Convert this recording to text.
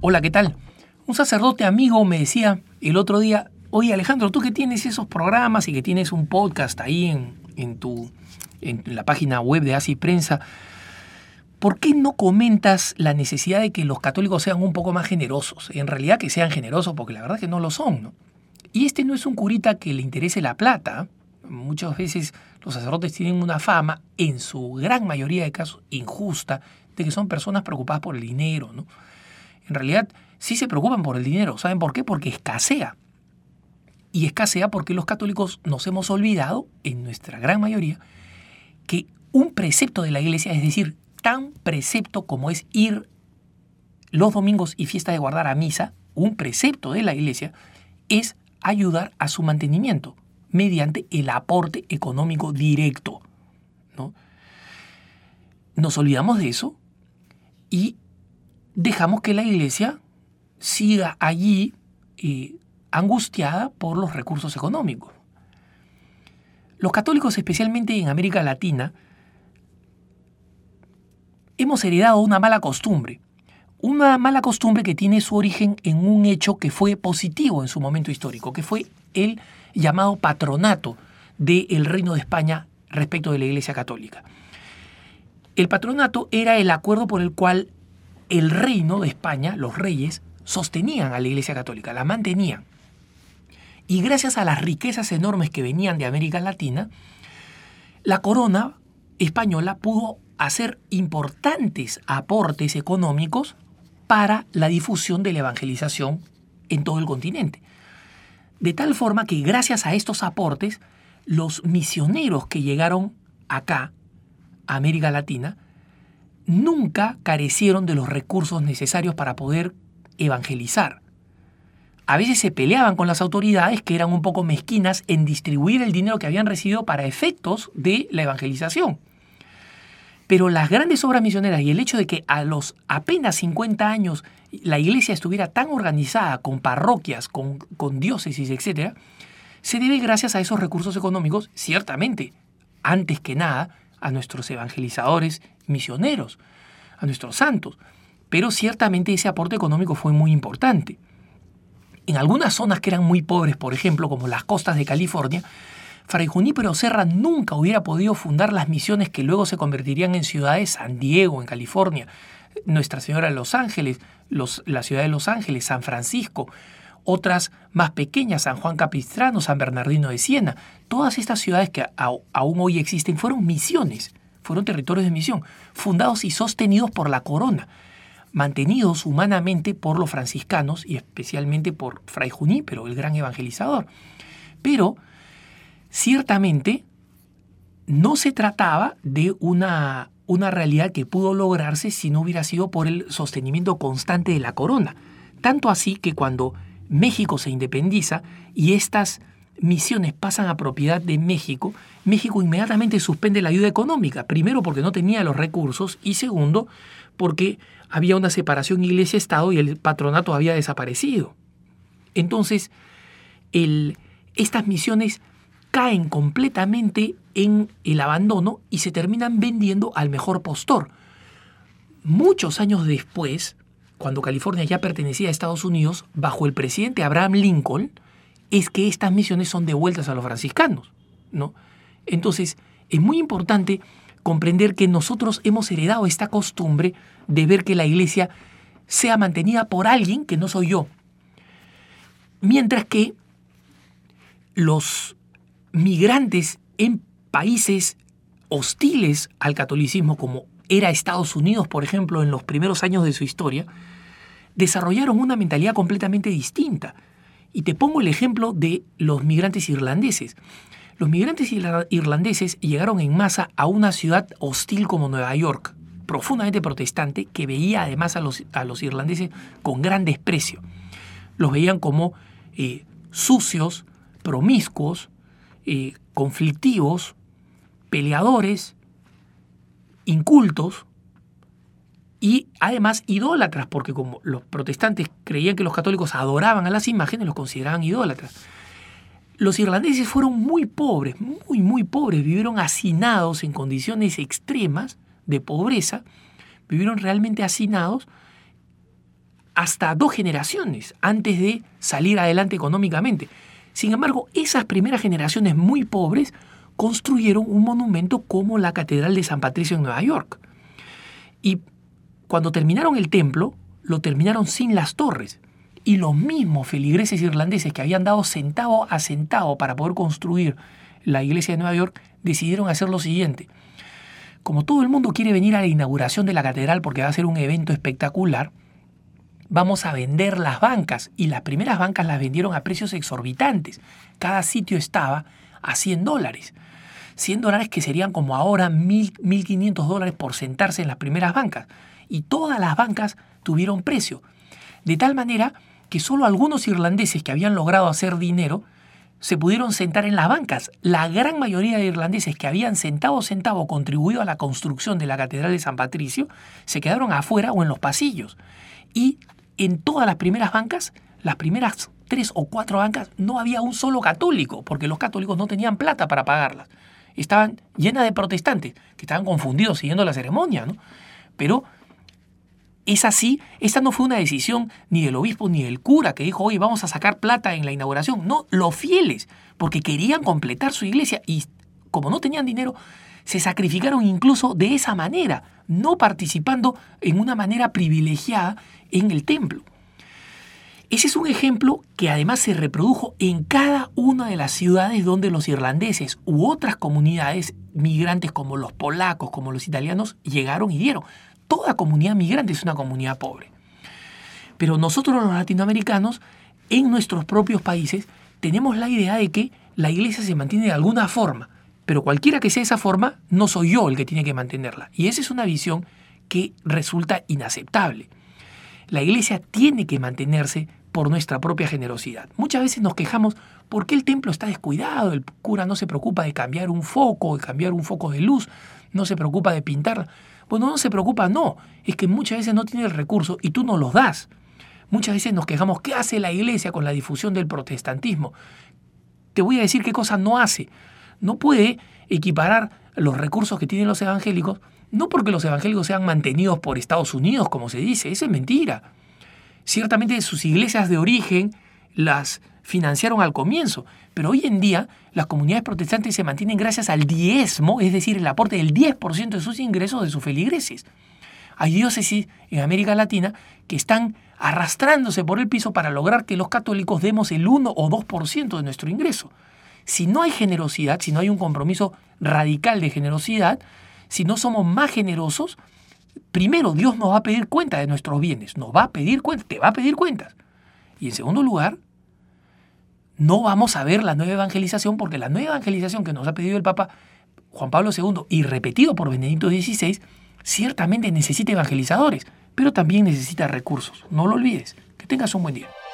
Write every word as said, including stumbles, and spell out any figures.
Hola, ¿qué tal? Un sacerdote amigo me decía el otro día, oye Alejandro, tú que tienes esos programas y que tienes un podcast ahí en, en, tu, en la página web de Así Prensa, ¿por qué no comentas la necesidad de que los católicos sean un poco más generosos? En realidad que sean generosos, porque la verdad que no lo son, ¿no? Y este no es un curita que le interese la plata. Muchas veces los sacerdotes tienen una fama, en su gran mayoría de casos injusta, de que son personas preocupadas por el dinero, ¿no? En realidad sí se preocupan por el dinero. ¿Saben por qué? Porque escasea. Y escasea porque los católicos nos hemos olvidado, en nuestra gran mayoría, que un precepto de la iglesia, es decir, tan precepto como es ir los domingos y fiesta de guardar a misa, un precepto de la iglesia es ayudar a su mantenimiento mediante el aporte económico directo, ¿no? Nos olvidamos de eso y dejamos que la iglesia siga allí eh, angustiada por los recursos económicos. Los católicos, especialmente en América Latina, hemos heredado una mala costumbre. Una mala costumbre que tiene su origen en un hecho que fue positivo en su momento histórico, que fue el llamado patronato del Reino de España respecto de la Iglesia Católica. El patronato era el acuerdo por el cual el Reino de España, los reyes, sostenían a la Iglesia Católica, la mantenían. Y gracias a las riquezas enormes que venían de América Latina, la corona española pudo hacer importantes aportes económicos para la difusión de la evangelización en todo el continente. De tal forma que gracias a estos aportes, los misioneros que llegaron acá, a América Latina, nunca carecieron de los recursos necesarios para poder evangelizar. A veces se peleaban con las autoridades, que eran un poco mezquinas en distribuir el dinero que habían recibido para efectos de la evangelización. Pero las grandes obras misioneras y el hecho de que a los apenas cincuenta años la iglesia estuviera tan organizada, con parroquias, con, con diócesis, etcétera, se debe gracias a esos recursos económicos, ciertamente, antes que nada, a nuestros evangelizadores misioneros, a nuestros santos. Pero ciertamente ese aporte económico fue muy importante. En algunas zonas que eran muy pobres, por ejemplo, como las costas de California, Fray Junípero Serra nunca hubiera podido fundar las misiones que luego se convertirían en ciudades, San Diego, en California, Nuestra Señora de Los Ángeles, los, la ciudad de Los Ángeles, San Francisco, otras más pequeñas, San Juan Capistrano, San Bernardino de Siena. Todas estas ciudades que a, aún hoy existen fueron misiones, fueron territorios de misión, fundados y sostenidos por la corona, mantenidos humanamente por los franciscanos y especialmente por Fray Junípero, el gran evangelizador. Pero ciertamente no se trataba de una, una realidad que pudo lograrse si no hubiera sido por el sostenimiento constante de la corona. Tanto así que cuando México se independiza y estas misiones pasan a propiedad de México, México inmediatamente suspende la ayuda económica. Primero porque no tenía los recursos y segundo porque había una separación iglesia-estado y el patronato había desaparecido. Entonces, el, estas misiones caen completamente en el abandono y se terminan vendiendo al mejor postor. Muchos años después, cuando California ya pertenecía a Estados Unidos, bajo el presidente Abraham Lincoln, es que estas misiones son devueltas a los franciscanos, ¿no? Entonces, es muy importante comprender que nosotros hemos heredado esta costumbre de ver que la iglesia sea mantenida por alguien que no soy yo. Mientras que los migrantes en países hostiles al catolicismo, como era Estados Unidos, por ejemplo, en los primeros años de su historia, desarrollaron una mentalidad completamente distinta. Y te pongo el ejemplo de los migrantes irlandeses. Los migrantes irlandeses llegaron en masa a una ciudad hostil como Nueva York, profundamente protestante, que veía además a los, a los irlandeses con gran desprecio. Los veían como eh, sucios, promiscuos, eh, conflictivos, peleadores, incultos y además idólatras, porque como los protestantes creían que los católicos adoraban a las imágenes, los consideraban idólatras. Los irlandeses fueron muy pobres, muy, muy pobres, vivieron hacinados en condiciones extremas de pobreza, vivieron realmente hacinados hasta dos generaciones antes de salir adelante económicamente. Sin embargo, esas primeras generaciones muy pobres construyeron un monumento como la Catedral de San Patricio en Nueva York. Y cuando terminaron el templo, lo terminaron sin las torres. Y los mismos feligreses irlandeses que habían dado centavo a centavo para poder construir la iglesia de Nueva York, decidieron hacer lo siguiente. Como todo el mundo quiere venir a la inauguración de la catedral porque va a ser un evento espectacular, vamos a vender las bancas. Y las primeras bancas las vendieron a precios exorbitantes. Cada sitio estaba a cien dólares. cien dólares que serían como ahora mil, mil quinientos dólares por sentarse en las primeras bancas. Y todas las bancas tuvieron precio. De tal manera que solo algunos irlandeses que habían logrado hacer dinero se pudieron sentar en las bancas. La gran mayoría de irlandeses que habían centavo a centavo contribuido a la construcción de la Catedral de San Patricio se quedaron afuera o en los pasillos. Y en todas las primeras bancas, las primeras tres o cuatro bancas, no había un solo católico, porque los católicos no tenían plata para pagarlas. Estaban llenas de protestantes, que estaban confundidos siguiendo la ceremonia, ¿no? Pero es así, esta no fue una decisión ni del obispo ni del cura que dijo, oye, vamos a sacar plata en la inauguración. No, los fieles, porque querían completar su iglesia y como no tenían dinero, se sacrificaron incluso de esa manera, no participando en una manera privilegiada en el templo. Ese es un ejemplo que además se reprodujo en cada una de las ciudades donde los irlandeses u otras comunidades migrantes como los polacos, como los italianos, llegaron y dieron. Toda comunidad migrante es una comunidad pobre. Pero nosotros los latinoamericanos, en nuestros propios países, tenemos la idea de que la iglesia se mantiene de alguna forma, pero cualquiera que sea esa forma, no soy yo el que tiene que mantenerla. Y esa es una visión que resulta inaceptable. La iglesia tiene que mantenerse por nuestra propia generosidad. Muchas veces nos quejamos porque el templo está descuidado, el cura no se preocupa de cambiar un foco, de cambiar un foco de luz, no se preocupa de pintarla. Bueno, no se preocupa, no. Es que muchas veces no tiene el recurso y tú no los das. Muchas veces nos quejamos, ¿qué hace la iglesia con la difusión del protestantismo? Te voy a decir qué cosa no hace. No puede equiparar los recursos que tienen los evangélicos, no porque los evangélicos sean mantenidos por Estados Unidos, como se dice, eso es mentira. Ciertamente sus iglesias de origen las financiaron al comienzo, pero hoy en día las comunidades protestantes se mantienen gracias al diezmo, es decir, el aporte del diez por ciento de sus ingresos de sus feligreses. Hay diócesis en América Latina que están arrastrándose por el piso para lograr que los católicos demos el uno o dos por ciento de nuestro ingreso. Si no hay generosidad, si no hay un compromiso radical de generosidad, si no somos más generosos, primero Dios nos va a pedir cuenta de nuestros bienes, nos va a pedir cuentas, te va a pedir cuentas. Y en segundo lugar, no vamos a ver la nueva evangelización, porque la nueva evangelización que nos ha pedido el Papa Juan Pablo segundo y repetido por Benedicto dieciséis, ciertamente necesita evangelizadores, pero también necesita recursos. No lo olvides. Que tengas un buen día.